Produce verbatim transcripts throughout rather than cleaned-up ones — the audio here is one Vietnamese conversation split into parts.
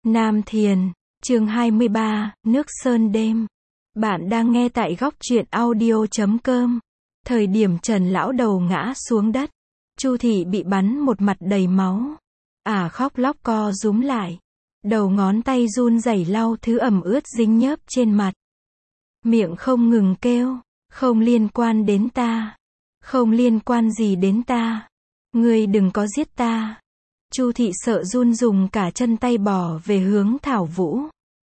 Nam Thiền, chương hai mươi ba, Nước Sơn đêm. Bạn đang nghe tại góc truyện audio chấm com. Thời điểm Trần lão đầu ngã xuống đất, Chu thị bị bắn một mặt đầy máu. Ả à khóc lóc co rúm lại, đầu ngón tay run rẩy lau thứ ẩm ướt dính nhớp trên mặt. Miệng không ngừng kêu, không liên quan đến ta, không liên quan gì đến ta, ngươi đừng có giết ta. Chu thị sợ run dùng cả chân tay bỏ về hướng Thảo Vũ.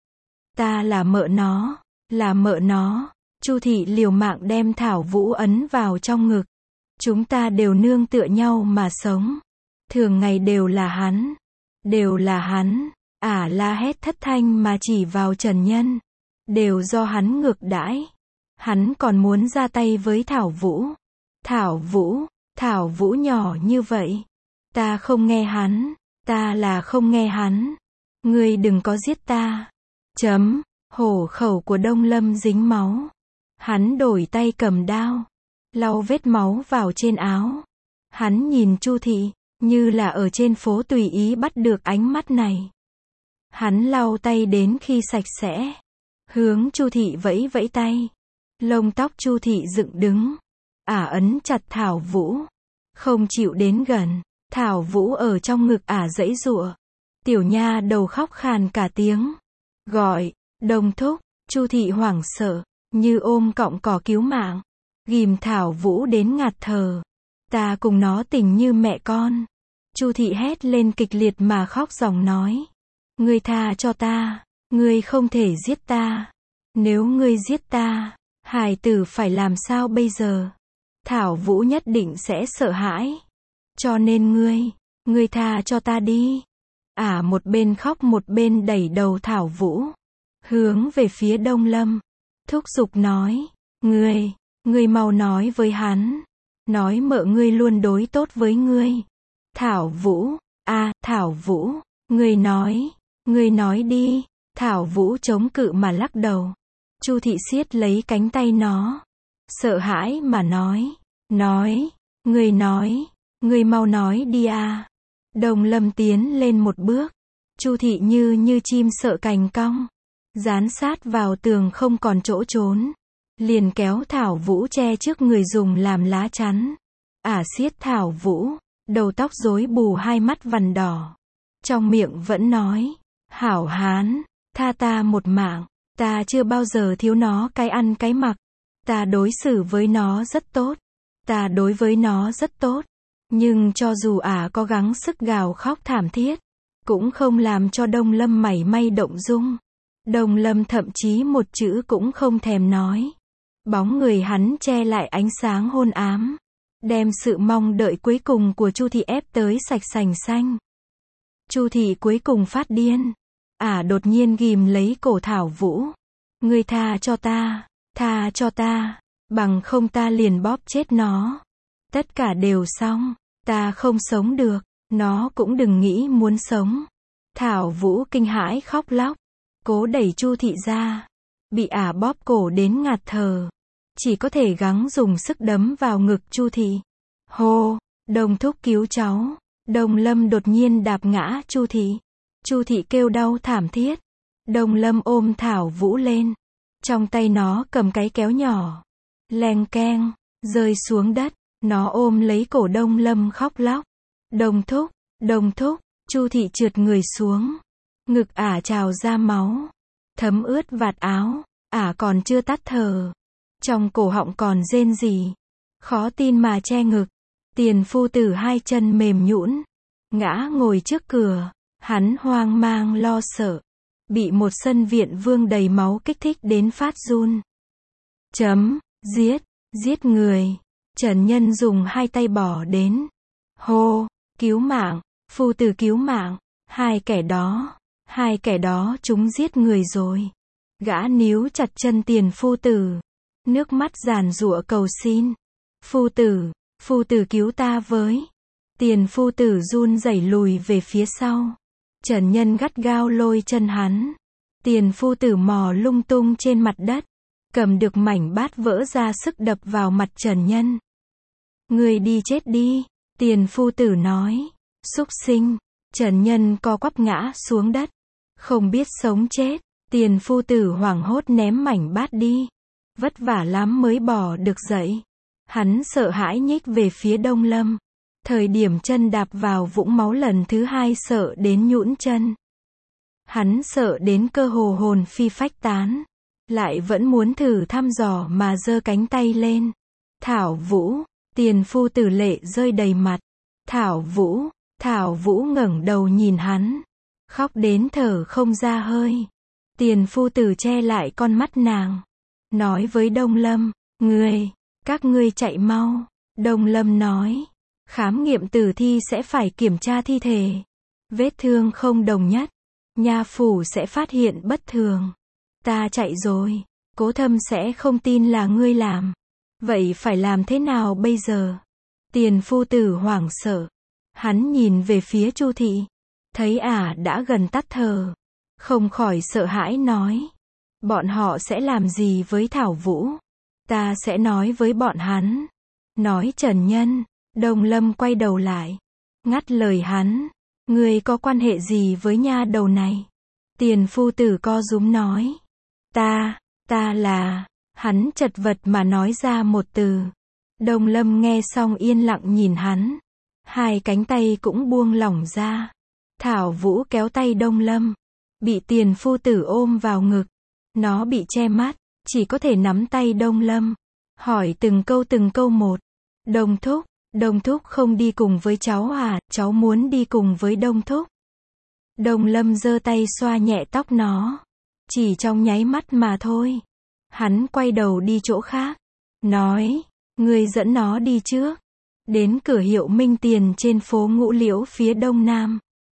Ta là mợ nó, là mợ nó. Chu thị liều mạng đem Thảo Vũ ấn vào trong ngực. Chúng ta đều nương tựa nhau mà sống. Thường ngày đều là hắn, đều là hắn. Ả à la hét thất thanh mà chỉ vào Trần Nhân. Đều do hắn ngược đãi. Hắn còn muốn ra tay với Thảo Vũ. Thảo Vũ, Thảo Vũ nhỏ như vậy. Ta không nghe hắn, ta là không nghe hắn. Ngươi đừng có giết ta. Chấm, hổ khẩu của Đông Lâm dính máu. Hắn đổi tay cầm đao, lau vết máu vào trên áo. Hắn nhìn Chu thị, như là ở trên phố tùy ý bắt được ánh mắt này. Hắn lau tay đến khi sạch sẽ, hướng Chu thị vẫy vẫy tay. Lông tóc Chu thị dựng đứng. Ả à ấn chặt Thảo Vũ, không chịu đến gần. Thảo Vũ ở trong ngực Ả à giãy giụa. Tiểu nha đầu khóc khàn cả tiếng. Gọi, Đồng thúc. Chu thị hoảng sợ, như ôm cọng cỏ cứu mạng. Ghìm Thảo Vũ đến ngạt thở. Ta cùng nó tình như mẹ con. Chu thị hét lên kịch liệt mà khóc ròng nói. Ngươi tha cho ta, ngươi không thể giết ta. Nếu ngươi giết ta, hài tử phải làm sao bây giờ? Thảo Vũ nhất định sẽ sợ hãi. Cho nên ngươi, ngươi tha cho ta đi. Ả à một bên khóc một bên đẩy đầu Thảo Vũ hướng về phía Đông Lâm, thúc giục nói, ngươi, ngươi mau nói với hắn, nói mợ ngươi luôn đối tốt với ngươi. Thảo Vũ, a, à, Thảo Vũ, ngươi nói, ngươi nói đi. Thảo Vũ chống cự mà lắc đầu. Chu thị siết lấy cánh tay nó, sợ hãi mà nói, nói, ngươi nói, ngươi mau nói đi a. Đông Lâm tiến lên một bước, Chu thị như như chim sợ cành cong, dán sát vào tường không còn chỗ trốn, liền kéo Thảo Vũ che trước người dùng làm lá chắn. Ả à siết Thảo Vũ, đầu tóc rối bù hai mắt vằn đỏ, trong miệng vẫn nói, hảo hán, tha ta một mạng, ta chưa bao giờ thiếu nó cái ăn cái mặc, ta đối xử với nó rất tốt, ta đối với nó rất tốt. Nhưng cho dù Ả à có gắng sức gào khóc thảm thiết, cũng không làm cho Đông Lâm mảy may động dung. Đông Lâm thậm chí một chữ cũng không thèm nói. Bóng người hắn che lại ánh sáng hôn ám, đem sự mong đợi cuối cùng của Chu thị ép tới sạch sành xanh. Chu thị cuối cùng phát điên. Ả à đột nhiên ghìm lấy cổ Thảo Vũ. Ngươi tha cho ta, tha cho ta, bằng không ta liền bóp chết nó. Tất cả đều xong, ta không sống được, nó cũng đừng nghĩ muốn sống. Thảo Vũ kinh hãi khóc lóc, cố đẩy Chu thị ra, bị Ả à bóp cổ đến ngạt thở, chỉ có thể gắng dùng sức đấm vào ngực Chu thị. Hô, Đồng thúc cứu cháu. Đông Lâm đột nhiên đạp ngã Chu thị. Chu thị kêu đau thảm thiết. Đông Lâm ôm Thảo Vũ lên, trong tay nó cầm cái kéo nhỏ, leng keng, rơi xuống đất. Nó ôm lấy cổ Đông Lâm khóc lóc. Đồng thúc, đồng thúc. Chu thị trượt người xuống, ngực Ả à trào ra máu, thấm ướt vạt áo. Ả à còn chưa tắt thở, trong cổ họng còn rên rỉ, khó tin mà che ngực. Tiền phu tử hai chân mềm nhũn, ngã ngồi trước cửa. Hắn hoang mang lo sợ, bị một sân viện vương đầy máu kích thích đến phát run. Chấm, giết, giết người. Trần Nhân dùng hai tay bỏ đến. Hô, cứu mạng, phu tử cứu mạng. Hai kẻ đó, hai kẻ đó chúng giết người rồi. Gã níu chặt chân tiền phu tử, nước mắt giàn giụa cầu xin. Phu tử, phu tử cứu ta với. Tiền phu tử run rẩy lùi về phía sau. Trần Nhân gắt gao lôi chân hắn. Tiền phu tử mò lung tung trên mặt đất, cầm được mảnh bát vỡ ra sức đập vào mặt Trần Nhân. Ngươi đi chết đi, tiền phu tử nói. Súc sinh. Trần Nhân co quắp ngã xuống đất, không biết sống chết. Tiền phu tử hoảng hốt ném mảnh bát đi. Vất vả lắm mới bò được dậy. Hắn sợ hãi nhích về phía Đông Lâm. Thời điểm chân đạp vào vũng máu lần thứ hai sợ đến nhũn chân. Hắn sợ đến cơ hồ hồn phi phách tán. Lại vẫn muốn thử thăm dò mà giơ cánh tay lên. Thảo Vũ, tiền phu tử lệ rơi đầy mặt. Thảo Vũ, Thảo Vũ ngẩng đầu nhìn hắn. Khóc đến thở không ra hơi. Tiền phu tử che lại con mắt nàng. Nói với Đông Lâm, ngươi, các ngươi chạy mau. Đông Lâm nói, khám nghiệm tử thi sẽ phải kiểm tra thi thể. Vết thương không đồng nhất. Nha phủ sẽ phát hiện bất thường. Ta chạy rồi. Cố Thâm sẽ không tin là ngươi làm. Vậy phải làm thế nào bây giờ? Tiền phu tử hoảng sợ. Hắn nhìn về phía Chu thị. Thấy ả đã gần tắt thở. Không khỏi sợ hãi nói. Bọn họ sẽ làm gì với Thảo Vũ? Ta sẽ nói với bọn hắn. Nói Trần Nhân. Đông Lâm quay đầu lại. Ngắt lời hắn. Ngươi có quan hệ gì với nha đầu này? Tiền phu tử co rúm nói. Ta, ta là... Hắn chật vật mà nói ra một từ. Đông Lâm nghe xong yên lặng nhìn hắn. Hai cánh tay cũng buông lỏng ra. Thảo Vũ kéo tay Đông Lâm. Bị tiền phu tử ôm vào ngực. Nó bị che mắt. Chỉ có thể nắm tay Đông Lâm. Hỏi từng câu từng câu một. Đông Thúc, Đông Thúc không đi cùng với cháu à? Cháu muốn đi cùng với Đông Thúc. Đông Lâm giơ tay xoa nhẹ tóc nó. Chỉ trong nháy mắt mà thôi. Hắn quay đầu đi chỗ khác. Nói, ngươi dẫn nó đi trước. Đến cửa hiệu Minh Tiền trên phố Ngũ Liễu phía đông nam.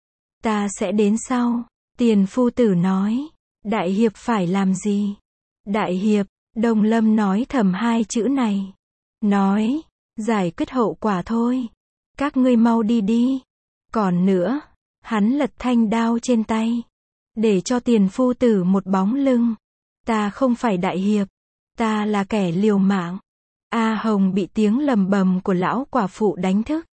Ta sẽ đến sau. Tiền phu tử nói. Đại hiệp phải làm gì? Đại hiệp, Đông Lâm nói thầm hai chữ này. Nói, giải quyết hậu quả thôi. Các ngươi mau đi đi. Còn nữa, hắn lật thanh đao trên tay. Để cho tiền phu tử một bóng lưng. Ta không phải đại hiệp. Ta là kẻ liều mạng. A Hồng bị tiếng lầm bầm của lão quả phụ đánh thức.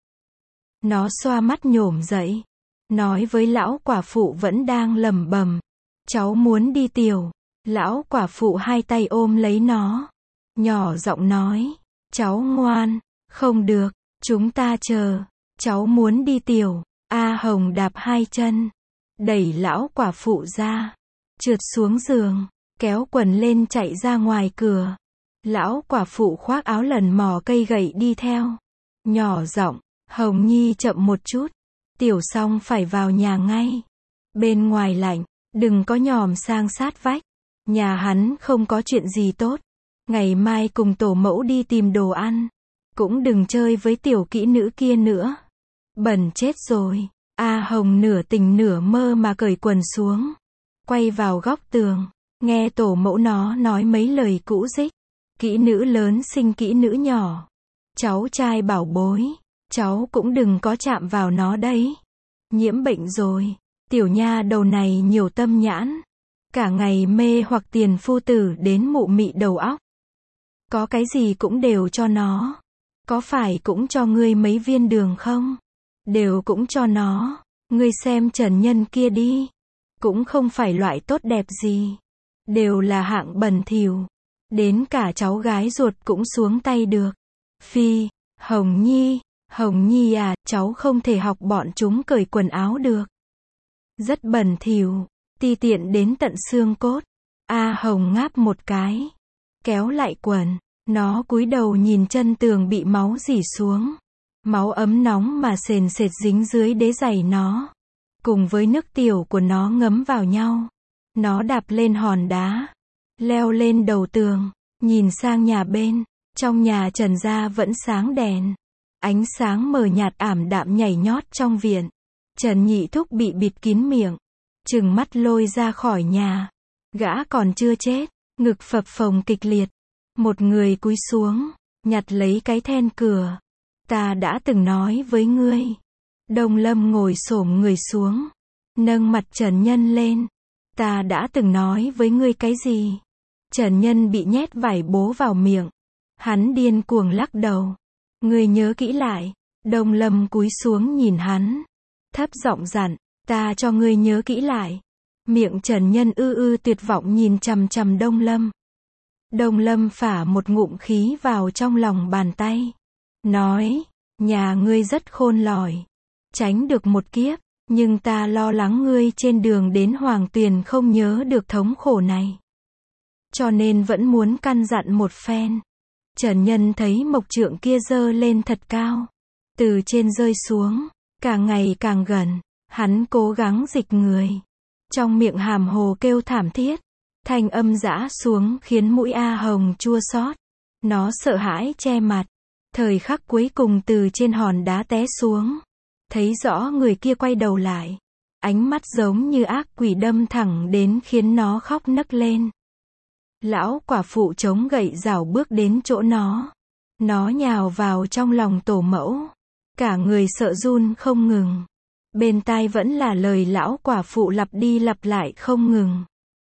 Nó xoa mắt nhổm dậy. Nói với lão quả phụ vẫn đang lầm bầm. Cháu muốn đi tiểu. Lão quả phụ hai tay ôm lấy nó. Nhỏ giọng nói. Cháu ngoan. Không được. Chúng ta chờ. Cháu muốn đi tiểu. A Hồng đạp hai chân. Đẩy lão quả phụ ra. Trượt xuống giường. Kéo quần lên chạy ra ngoài cửa. Lão quả phụ khoác áo lần mò cây gậy đi theo. Nhỏ giọng. Hồng Nhi chậm một chút. Tiểu xong phải vào nhà ngay. Bên ngoài lạnh. Đừng có nhòm sang sát vách. Nhà hắn không có chuyện gì tốt. Ngày mai cùng tổ mẫu đi tìm đồ ăn. Cũng đừng chơi với tiểu kỹ nữ kia nữa. Bẩn chết rồi. A Hồng nửa tỉnh nửa mơ mà cởi quần xuống. Quay vào góc tường. Nghe tổ mẫu nó nói mấy lời cũ dích. Kỹ nữ lớn sinh kỹ nữ nhỏ. Cháu trai bảo bối. Cháu cũng đừng có chạm vào nó đấy. Nhiễm bệnh rồi. Tiểu nha đầu này nhiều tâm nhãn. Cả ngày mê hoặc tiền phu tử đến mụ mị đầu óc. Có cái gì cũng đều cho nó. Có phải cũng cho ngươi mấy viên đường không? Đều cũng cho nó. Ngươi xem Trần Nhân kia đi. Cũng không phải loại tốt đẹp gì. Đều là hạng bẩn thỉu. Đến cả cháu gái ruột cũng xuống tay được. Phi, Hồng Nhi, Hồng Nhi à, cháu không thể học bọn chúng cởi quần áo được. Rất bẩn thỉu, ti tiện đến tận xương cốt. A Hồng ngáp một cái. Kéo lại quần. Nó cúi đầu nhìn chân tường bị máu rỉ xuống. Máu ấm nóng mà sền sệt dính dưới đế giày nó. Cùng với nước tiểu của nó ngấm vào nhau. Nó đạp lên hòn đá. Leo lên đầu tường. Nhìn sang nhà bên. Trong nhà Trần gia vẫn sáng đèn. Ánh sáng mờ nhạt ảm đạm nhảy nhót trong viện. Trần Nhị Thúc bị bịt kín miệng. Trừng mắt lôi ra khỏi nhà. Gã còn chưa chết. Ngực phập phồng kịch liệt. Một người cúi xuống. Nhặt lấy cái then cửa. Ta đã từng nói với ngươi. Đông Lâm ngồi xổm người xuống. Nâng mặt Trần Nhân lên. Ta đã từng nói với ngươi cái gì? Trần Nhân bị nhét vải bố vào miệng. Hắn điên cuồng lắc đầu. Ngươi nhớ kỹ lại. Đông Lâm cúi xuống nhìn hắn. Thấp giọng dặn. Ta cho ngươi nhớ kỹ lại. Miệng Trần Nhân ư ư tuyệt vọng nhìn chằm chằm Đông Lâm. Đông Lâm phả một ngụm khí vào trong lòng bàn tay. Nói, nhà ngươi rất khôn lỏi. Tránh được một kiếp, nhưng ta lo lắng ngươi trên đường đến Hoàng Tuyền không nhớ được thống khổ này. Cho nên vẫn muốn căn dặn một phen. Trần Nhân thấy mộc trượng kia giơ lên thật cao. Từ trên rơi xuống, càng ngày càng gần, hắn cố gắng dịch người. Trong miệng hàm hồ kêu thảm thiết. Thanh âm giã xuống khiến mũi A Hồng chua xót. Nó sợ hãi che mặt. Thời khắc cuối cùng từ trên hòn đá té xuống. Thấy rõ người kia quay đầu lại. Ánh mắt giống như ác quỷ đâm thẳng đến khiến nó khóc nấc lên. Lão quả phụ chống gậy rảo bước đến chỗ nó. Nó nhào vào trong lòng tổ mẫu. Cả người sợ run không ngừng. Bên tai vẫn là lời lão quả phụ lặp đi lặp lại không ngừng.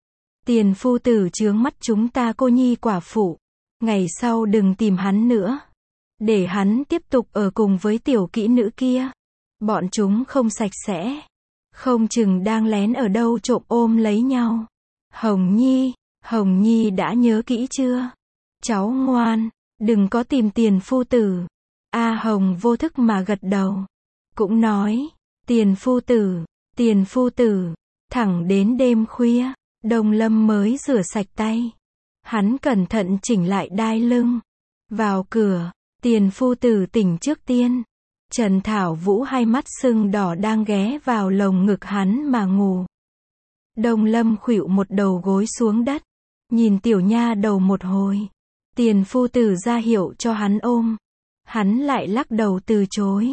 Tiền phu tử chướng mắt chúng ta cô nhi quả phụ. Ngày sau đừng tìm hắn nữa. Để hắn tiếp tục ở cùng với tiểu kỹ nữ kia. Bọn chúng không sạch sẽ. Không chừng đang lén ở đâu trộm ôm lấy nhau. Hồng Nhi, Hồng Nhi đã nhớ kỹ chưa? Cháu ngoan, đừng có tìm tiền phu tử. A Hồng vô thức mà gật đầu. Cũng nói, tiền phu tử, tiền phu tử. Thẳng đến đêm khuya, Đông Lâm mới rửa sạch tay. Hắn cẩn thận chỉnh lại đai lưng. Vào cửa, tiền phu tử tỉnh trước tiên. Trần Thảo Vũ hai mắt sưng đỏ đang ghé vào lồng ngực hắn mà ngủ. Đông Lâm khuỵu một đầu gối xuống đất. Nhìn tiểu nha đầu một hồi. Tiền phu tử ra hiệu cho hắn ôm. Hắn lại lắc đầu từ chối.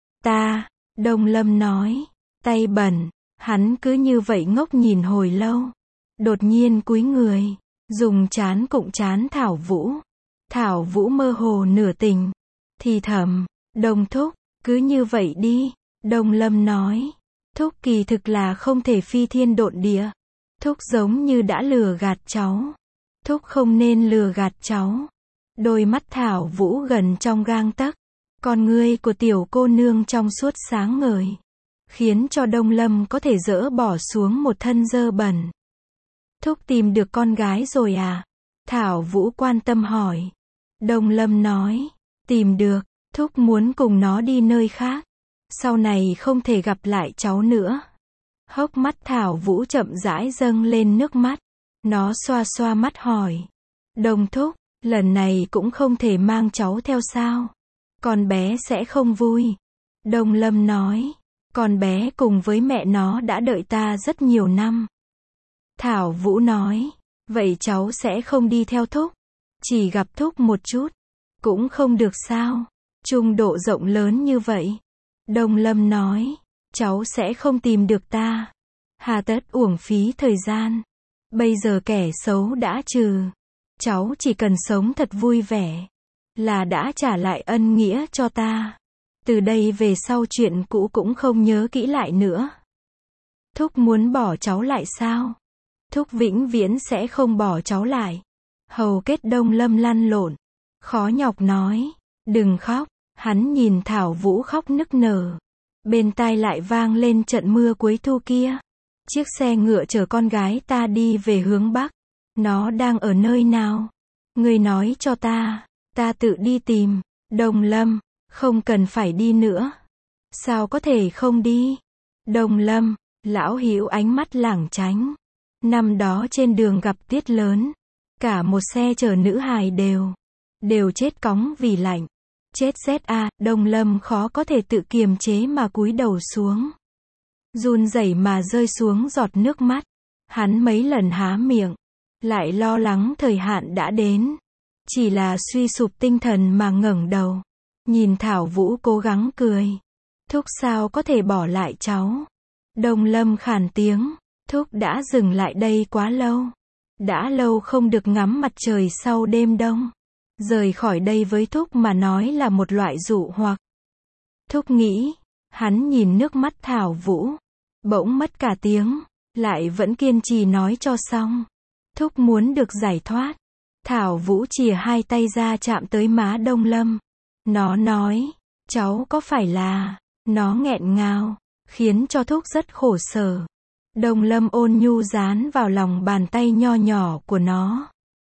Ta, Đông Lâm nói. Tay bẩn. Hắn cứ như vậy ngốc nhìn hồi lâu. Đột nhiên cúi người. Dùng trán cụng trán Thảo Vũ. Thảo Vũ mơ hồ nửa tỉnh. Thì thầm. Đông thúc. Cứ như vậy đi. Đông Lâm nói. Thúc kỳ thực là không thể phi thiên độn địa. Thúc giống như đã lừa gạt cháu. Thúc không nên lừa gạt cháu. Đôi mắt Thảo Vũ gần trong gang tấc. Con ngươi của tiểu cô nương trong suốt sáng ngời. Khiến cho Đông Lâm có thể dỡ bỏ xuống một thân dơ bẩn. Thúc tìm được con gái rồi à? Thảo Vũ quan tâm hỏi. Đông Lâm nói. Tìm được. Thúc muốn cùng nó đi nơi khác. Sau này không thể gặp lại cháu nữa. Hốc mắt Thảo Vũ chậm rãi dâng lên nước mắt. Nó xoa xoa mắt hỏi. Đông thúc, lần này cũng không thể mang cháu theo sao? Con bé sẽ không vui. Đông Lâm nói. Con bé cùng với mẹ nó đã đợi ta rất nhiều năm. Thảo Vũ nói. Vậy cháu sẽ không đi theo thúc. Chỉ gặp thúc một chút. Cũng không được sao? Trung độ rộng lớn như vậy. Đông Lâm nói. Cháu sẽ không tìm được ta. Hà tất uổng phí thời gian. Bây giờ kẻ xấu đã trừ. Cháu chỉ cần sống thật vui vẻ. Là đã trả lại ân nghĩa cho ta. Từ đây về sau chuyện cũ cũng không nhớ kỹ lại nữa. Thúc muốn bỏ cháu lại sao? Thúc vĩnh viễn sẽ không bỏ cháu lại. Hầu kết Đông Lâm lăn lộn. Khó nhọc nói. Đừng khóc. Hắn nhìn Thảo Vũ khóc nức nở. Bên tai lại vang lên trận mưa cuối thu kia. Chiếc xe ngựa chở con gái ta đi về hướng Bắc. Nó đang ở nơi nào? Ngươi nói cho ta. Ta tự đi tìm. Đông Lâm. Không cần phải đi nữa. Sao có thể không đi? Đông Lâm. Lão Hữu ánh mắt lảng tránh. Năm đó trên đường gặp tuyết lớn. Cả một xe chở nữ hài đều. Đều chết cóng vì lạnh. Chết rét a. Đông Lâm khó có thể tự kiềm chế mà cúi đầu xuống. Run rẩy mà rơi xuống giọt nước mắt. Hắn mấy lần há miệng. Lại lo lắng thời hạn đã đến. Chỉ là suy sụp tinh thần mà ngẩng đầu. Nhìn Thảo Vũ cố gắng cười. Thúc sao có thể bỏ lại cháu? Đông Lâm khàn tiếng. Thúc đã dừng lại đây quá lâu. Đã lâu không được ngắm mặt trời sau đêm đông. Rời khỏi đây với Thúc mà nói là một loại dụ hoặc. Thúc nghĩ. Hắn nhìn nước mắt Thảo Vũ. Bỗng mất cả tiếng. Lại vẫn kiên trì nói cho xong. Thúc muốn được giải thoát. Thảo Vũ chìa hai tay ra chạm tới má Đông Lâm. Nó nói. Cháu có phải là. Nó nghẹn ngào. Khiến cho Thúc rất khổ sở. Đông Lâm ôn nhu dán vào lòng bàn tay nho nhỏ của nó.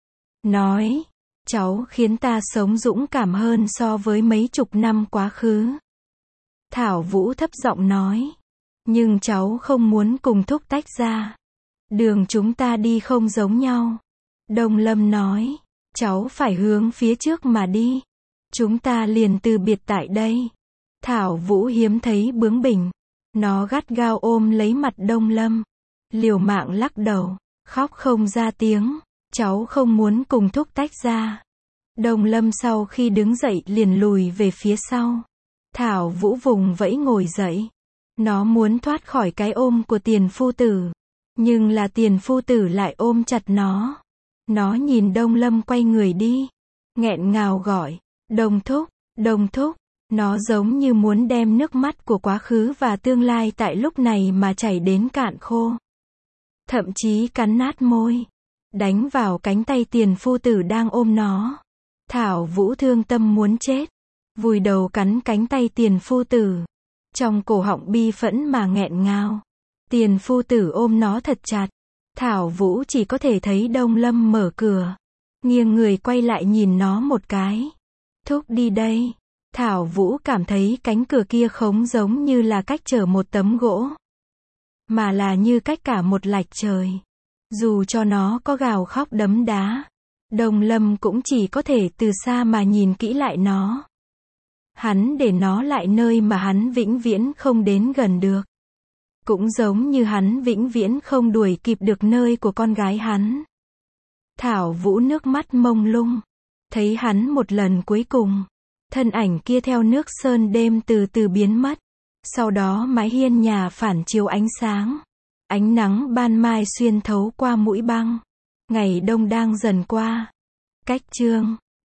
Nói, cháu khiến ta sống dũng cảm hơn so với mấy chục năm quá khứ. Thảo Vũ thấp giọng nói. Nhưng cháu không muốn cùng Thúc tách ra. Đường chúng ta đi không giống nhau. Đông Lâm nói. Cháu phải hướng phía trước mà đi. Chúng ta liền từ biệt tại đây. Thảo Vũ hiếm thấy bướng bỉnh. Nó gắt gao ôm lấy mặt Đông Lâm. Liều mạng lắc đầu. Khóc không ra tiếng. Cháu không muốn cùng Thúc tách ra. Đông Lâm sau khi đứng dậy liền lùi về phía sau. Thảo Vũ vùng vẫy ngồi dậy. Nó muốn thoát khỏi cái ôm của Tiền phu tử. Nhưng là Tiền phu tử lại ôm chặt nó. Nó nhìn Đông Lâm quay người đi. Nghẹn ngào gọi. Đông Thúc, Đông Thúc. Nó giống như muốn đem nước mắt của quá khứ và tương lai tại lúc này mà chảy đến cạn khô. Thậm chí cắn nát môi. Đánh vào cánh tay Tiền phu tử đang ôm nó. Thảo Vũ thương tâm muốn chết. Vùi đầu cắn cánh tay Tiền phu tử. Trong cổ họng bi phẫn mà nghẹn ngào. Tiền phu tử ôm nó thật chặt. Thảo Vũ chỉ có thể thấy Đông Lâm mở cửa. Nghiêng người quay lại nhìn nó một cái. Thúc đi đây. Thảo Vũ cảm thấy cánh cửa kia không giống như là cách chở một tấm gỗ. Mà là như cách cả một lạch trời. Dù cho nó có gào khóc đấm đá. Đông Lâm cũng chỉ có thể từ xa mà nhìn kỹ lại nó. Hắn để nó lại nơi mà hắn vĩnh viễn không đến gần được. Cũng giống như hắn vĩnh viễn không đuổi kịp được nơi của con gái hắn. Thảo Vũ nước mắt mông lung. Thấy hắn một lần cuối cùng. Thân ảnh kia theo nước sơn đêm từ từ biến mất. Sau đó mái hiên nhà phản chiếu ánh sáng. Ánh nắng ban mai xuyên thấu qua mũi băng. Ngày đông đang dần qua. Cách chương